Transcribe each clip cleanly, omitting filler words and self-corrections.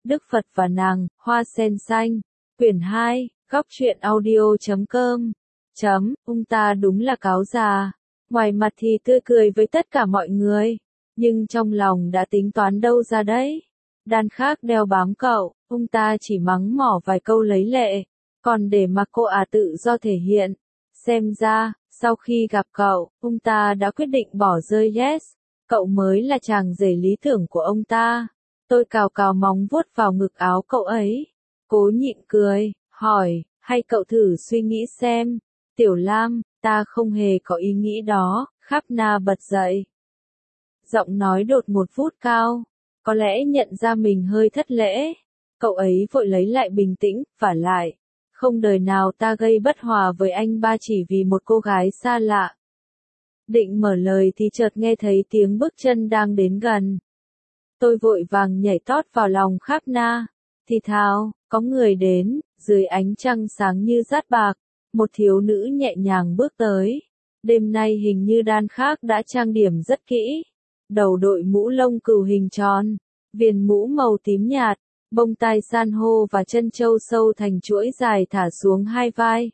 Đức Phật và nàng, Hoa sen xanh. Quyển 2, góc truyện audio.com. Ta đúng là cáo già. Ngoài mặt thì tươi cười với tất cả mọi người, nhưng trong lòng đã tính toán đâu ra đấy. Đàn khác đeo bám cậu, ta chỉ mắng mỏ vài câu lấy lệ, còn để mặc cô tự do thể hiện. Xem ra, sau khi gặp cậu, ta đã quyết định bỏ rơi Yes. Cậu mới là chàng rể lý tưởng của ông ta. Tôi cào cào móng vuốt vào ngực áo cậu ấy. Cố nhịn cười, hỏi, hay cậu thử suy nghĩ xem. Tiểu Lam, ta không hề có ý nghĩ đó. Khắp Na bật dậy. Giọng nói đột một vút cao. Có lẽ nhận ra mình hơi thất lễ. Cậu ấy vội lấy lại bình tĩnh, vả lại. Không đời nào ta gây bất hòa với anh ba chỉ vì một cô gái xa lạ. Định mở lời thì chợt nghe thấy tiếng bước chân đang đến gần. Tôi vội vàng nhảy tót vào lòng Khắp Na. Thì thào, có người đến, dưới ánh trăng sáng như dát bạc, một thiếu nữ nhẹ nhàng bước tới. Đêm nay hình như Đan Khác đã trang điểm rất kỹ. Đầu đội mũ lông cừu hình tròn, viền mũ màu tím nhạt, bông tai san hô và chân châu sâu thành chuỗi dài thả xuống hai vai.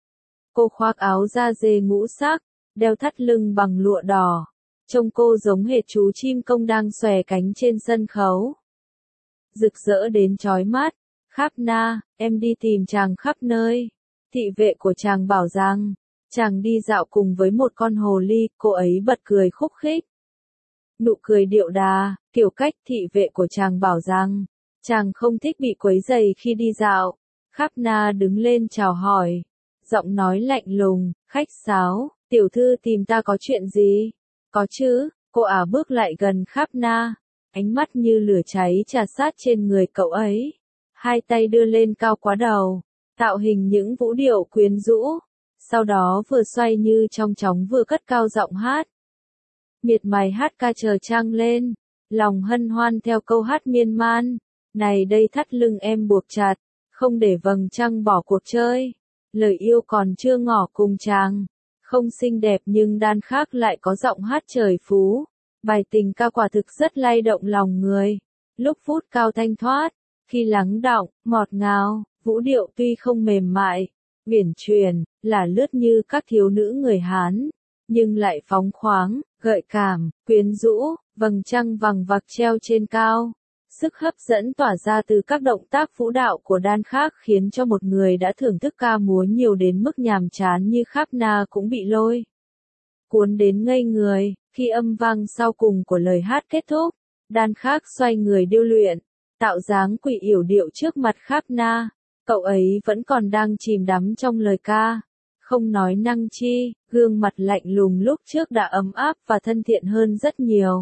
Cô khoác áo da dê ngũ sắc, đeo thắt lưng bằng lụa đỏ. Trông cô giống hệt chú chim công đang xòe cánh trên sân khấu. Rực rỡ đến chói mắt. Khắp Na, em đi tìm chàng khắp nơi. Thị vệ của chàng bảo rằng, chàng đi dạo cùng với một con hồ ly, cô ấy bật cười khúc khích. Nụ cười điệu đà, kiểu cách thị vệ của chàng bảo rằng, chàng không thích bị quấy rầy khi đi dạo. Khắp Na đứng lên chào hỏi. Giọng nói lạnh lùng, khách sáo, tiểu thư tìm ta có chuyện gì? Có chứ, cô bước lại gần Khắp Na. Ánh mắt như lửa cháy chà sát trên người cậu ấy. Hai tay đưa lên cao quá đầu, tạo hình những vũ điệu quyến rũ. Sau đó vừa xoay như trong chóng vừa cất cao giọng hát. Miệt mài hát ca chờ trăng lên, lòng hân hoan theo câu hát miên man. Này đây thắt lưng em buộc chặt, không để vầng trăng bỏ cuộc chơi. Lời yêu còn chưa ngỏ cùng chàng. Không xinh đẹp nhưng Đan Khác lại có giọng hát trời phú. Bài tình ca quả thực rất lay động lòng người. Lúc phút cao thanh thoát, khi lắng đọng, ngọt ngào, vũ điệu tuy không mềm mại, uyển chuyển, là lướt như các thiếu nữ người Hán, nhưng lại phóng khoáng, gợi cảm, quyến rũ, vầng trăng vằng vặc treo trên cao. Sức hấp dẫn tỏa ra từ các động tác vũ đạo của Đan Khác khiến cho một người đã thưởng thức ca múa nhiều đến mức nhàm chán như Khắp Na cũng bị lôi cuốn đến ngây người. Khi âm vang sau cùng của lời hát kết thúc, Đan Khác xoay người điêu luyện, tạo dáng quỷ yểu điệu trước mặt Khắp Na. Cậu ấy vẫn còn đang chìm đắm trong lời ca, không nói năng chi, gương mặt lạnh lùng lúc trước đã ấm áp và thân thiện hơn rất nhiều.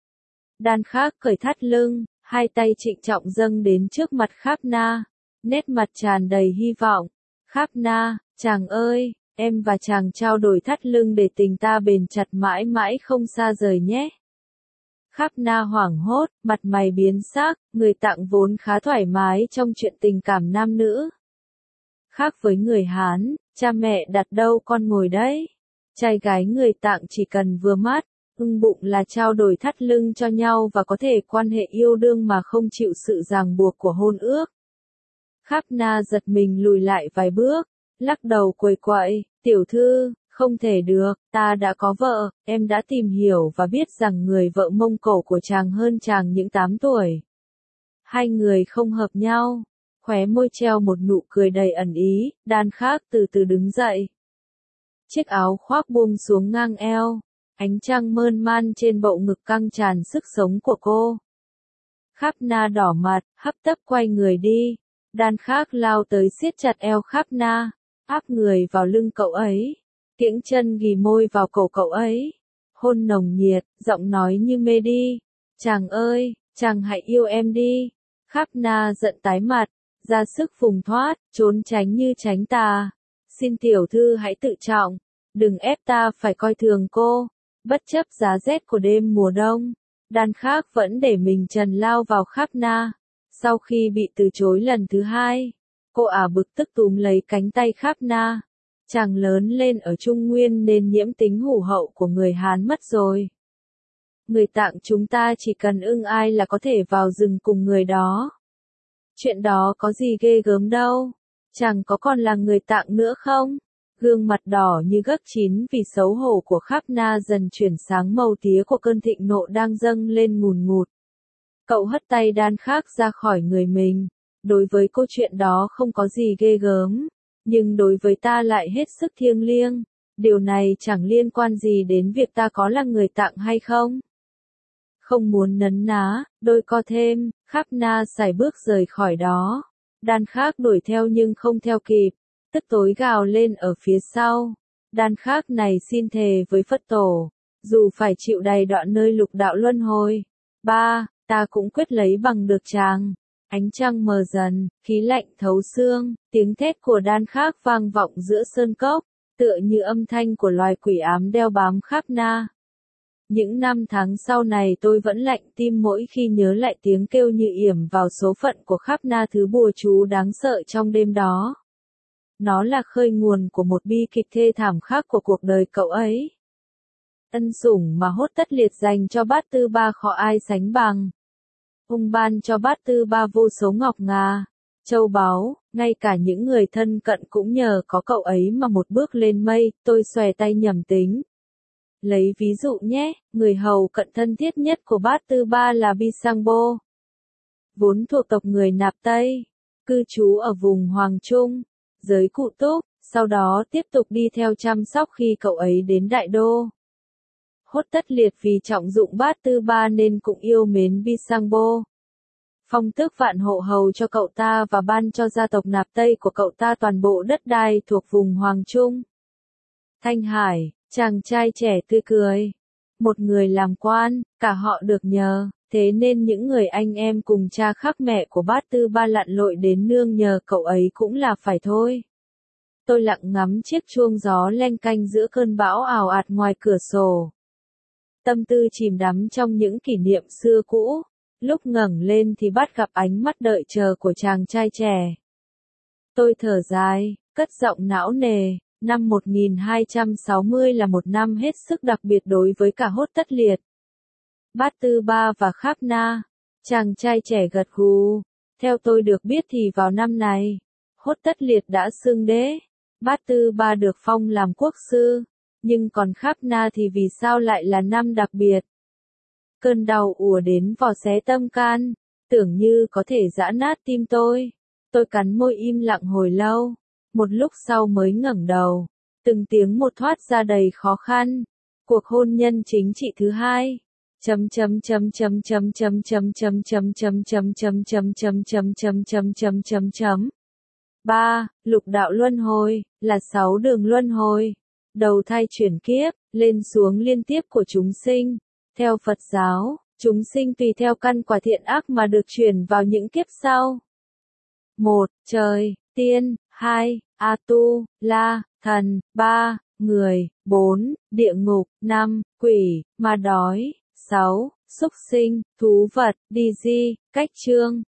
Đan Khác cởi thắt lưng, hai tay trịnh trọng dâng đến trước mặt Khắp Na, nét mặt tràn đầy hy vọng. Khắp Na, chàng ơi, em và chàng trao đổi thắt lưng để tình ta bền chặt mãi mãi không xa rời nhé. Khắp Na hoảng hốt, mặt mày biến sắc, người tặng vốn khá thoải mái trong chuyện tình cảm nam nữ. Khác với người Hán, cha mẹ đặt đâu con ngồi đấy. Trai gái người tặng chỉ cần vừa mắt, ưng bụng là trao đổi thắt lưng cho nhau và có thể quan hệ yêu đương mà không chịu sự ràng buộc của hôn ước. Khắp Na giật mình lùi lại vài bước, lắc đầu quầy quậy, tiểu thư, không thể được, ta đã có vợ, em đã tìm hiểu và biết rằng người vợ Mông Cổ của chàng hơn chàng những 8 tuổi. Hai người không hợp nhau, khóe môi treo một nụ cười đầy ẩn ý. Đan Khác từ từ đứng dậy. Chiếc áo khoác buông xuống ngang eo, ánh trăng mơn man trên bộ ngực căng tràn sức sống của cô. Khắp Na đỏ mặt, hấp tấp quay người đi. Đan Khác lao tới siết chặt eo Khắp Na, áp người vào lưng cậu ấy, kiễng chân ghì môi vào cổ cậu ấy, hôn nồng nhiệt, giọng nói như mê đi. Chàng ơi, chàng hãy yêu em đi. Khắp Na giận tái mặt, ra sức phùng thoát, trốn tránh như tránh tà. Xin tiểu thư hãy tự trọng, đừng ép ta phải coi thường cô. Bất chấp giá rét của đêm mùa đông, Đan Khác vẫn để mình trần lao vào Khắp Na. Sau khi bị từ chối lần thứ hai, cô bực tức túm lấy cánh tay Khắp Na. Chàng lớn lên ở Trung Nguyên nên nhiễm tính hủ hậu của người Hán mất rồi. Người tặng chúng ta chỉ cần ưng ai là có thể vào rừng cùng người đó. Chuyện đó có gì ghê gớm đâu. Chẳng có còn là người Tạng nữa không? Gương mặt đỏ như gấc chín vì xấu hổ của Kháp Na dần chuyển sáng màu tía của cơn thịnh nộ đang dâng lên ngùn ngụt. Cậu hất tay Đan Khác ra khỏi người mình. Đối với câu chuyện đó không có gì ghê gớm, nhưng đối với ta lại hết sức thiêng liêng. Điều này chẳng liên quan gì đến việc ta có là người Tạng hay không. Không muốn nấn ná, đôi co thêm, Kháp Na sải bước rời khỏi đó. Đan Khác đuổi theo nhưng không theo kịp, tức tối gào lên ở phía sau. Đan Khác này xin thề với Phật tổ, dù phải chịu đầy đoạn nơi lục đạo luân hồi, ta cũng quyết lấy bằng được chàng. Ánh trăng mờ dần, khí lạnh thấu xương, tiếng thét của Đan Khác vang vọng giữa sơn cốc, tựa như âm thanh của loài quỷ ám đeo bám Kháp Na. Những năm tháng sau này tôi vẫn lạnh tim mỗi khi nhớ lại tiếng kêu như yểm vào số phận của Kháp Na, thứ bùa chú đáng sợ trong đêm đó. Nó là khơi nguồn của một bi kịch thê thảm khác của cuộc đời cậu ấy. Ân sủng mà Hốt Tất Liệt dành cho Bát Tư Ba khó ai sánh bằng. Ông ban cho Bát Tư Ba vô số ngọc ngà, châu báu, ngay cả những người thân cận cũng nhờ có cậu ấy mà một bước lên mây. Tôi xòe tay nhầm tính. Lấy ví dụ nhé, người hầu cận thân thiết nhất của Bát Tư Ba là Bisangbo, vốn thuộc tộc người Nạp Tây, cư trú ở vùng Hoàng Trung, giới Cụ Túc, sau đó tiếp tục đi theo chăm sóc khi cậu ấy đến Đại Đô. Hốt Tất Liệt vì trọng dụng Bát Tư Ba nên cũng yêu mến Bisangbo. Phong tước vạn hộ hầu cho cậu ta và ban cho gia tộc Nạp Tây của cậu ta toàn bộ đất đai thuộc vùng Hoàng Trung. Thanh Hải, chàng trai trẻ tươi cười. Một người làm quan, cả họ được nhờ, thế nên những người anh em cùng cha khác mẹ của Bát Tư Ba lặn lội đến nương nhờ cậu ấy cũng là phải thôi. Tôi lặng ngắm chiếc chuông gió leng canh giữa cơn bão ào ạt ngoài cửa sổ. Tâm tư chìm đắm trong những kỷ niệm xưa cũ, lúc ngẩng lên thì bắt gặp ánh mắt đợi chờ của chàng trai trẻ. Tôi thở dài, cất giọng não nề. Năm 1260 là một năm hết sức đặc biệt đối với cả Hốt Tất Liệt, Bát Tư Ba và Kháp Na. Chàng trai trẻ gật gù. Theo tôi được biết thì vào năm này, Hốt Tất Liệt đã xưng đế, Bát Tư Ba được phong làm quốc sư, nhưng còn Kháp Na thì vì sao lại là năm đặc biệt? Cơn đau ùa đến vò xé tâm can, tưởng như có thể giã nát tim tôi. Tôi cắn môi im lặng hồi lâu. Một lúc sau mới ngẩng đầu, từng tiếng một thoát ra đầy khó khăn. Cuộc hôn nhân chính trị thứ hai. Ba, lục đạo luân hồi, là 6 đường luân hồi. Đầu thai chuyển kiếp, lên xuống liên tiếp của chúng sinh. Theo Phật giáo, chúng sinh tùy theo căn quả thiện ác mà được chuyển vào những kiếp sau. 1. Trời, tiên. 2. A Tu, La, Thần. 3. Người. 4. Địa ngục. 5. Quỷ, ma đói. 6. Súc sinh, thú vật. Đi di, cách chương.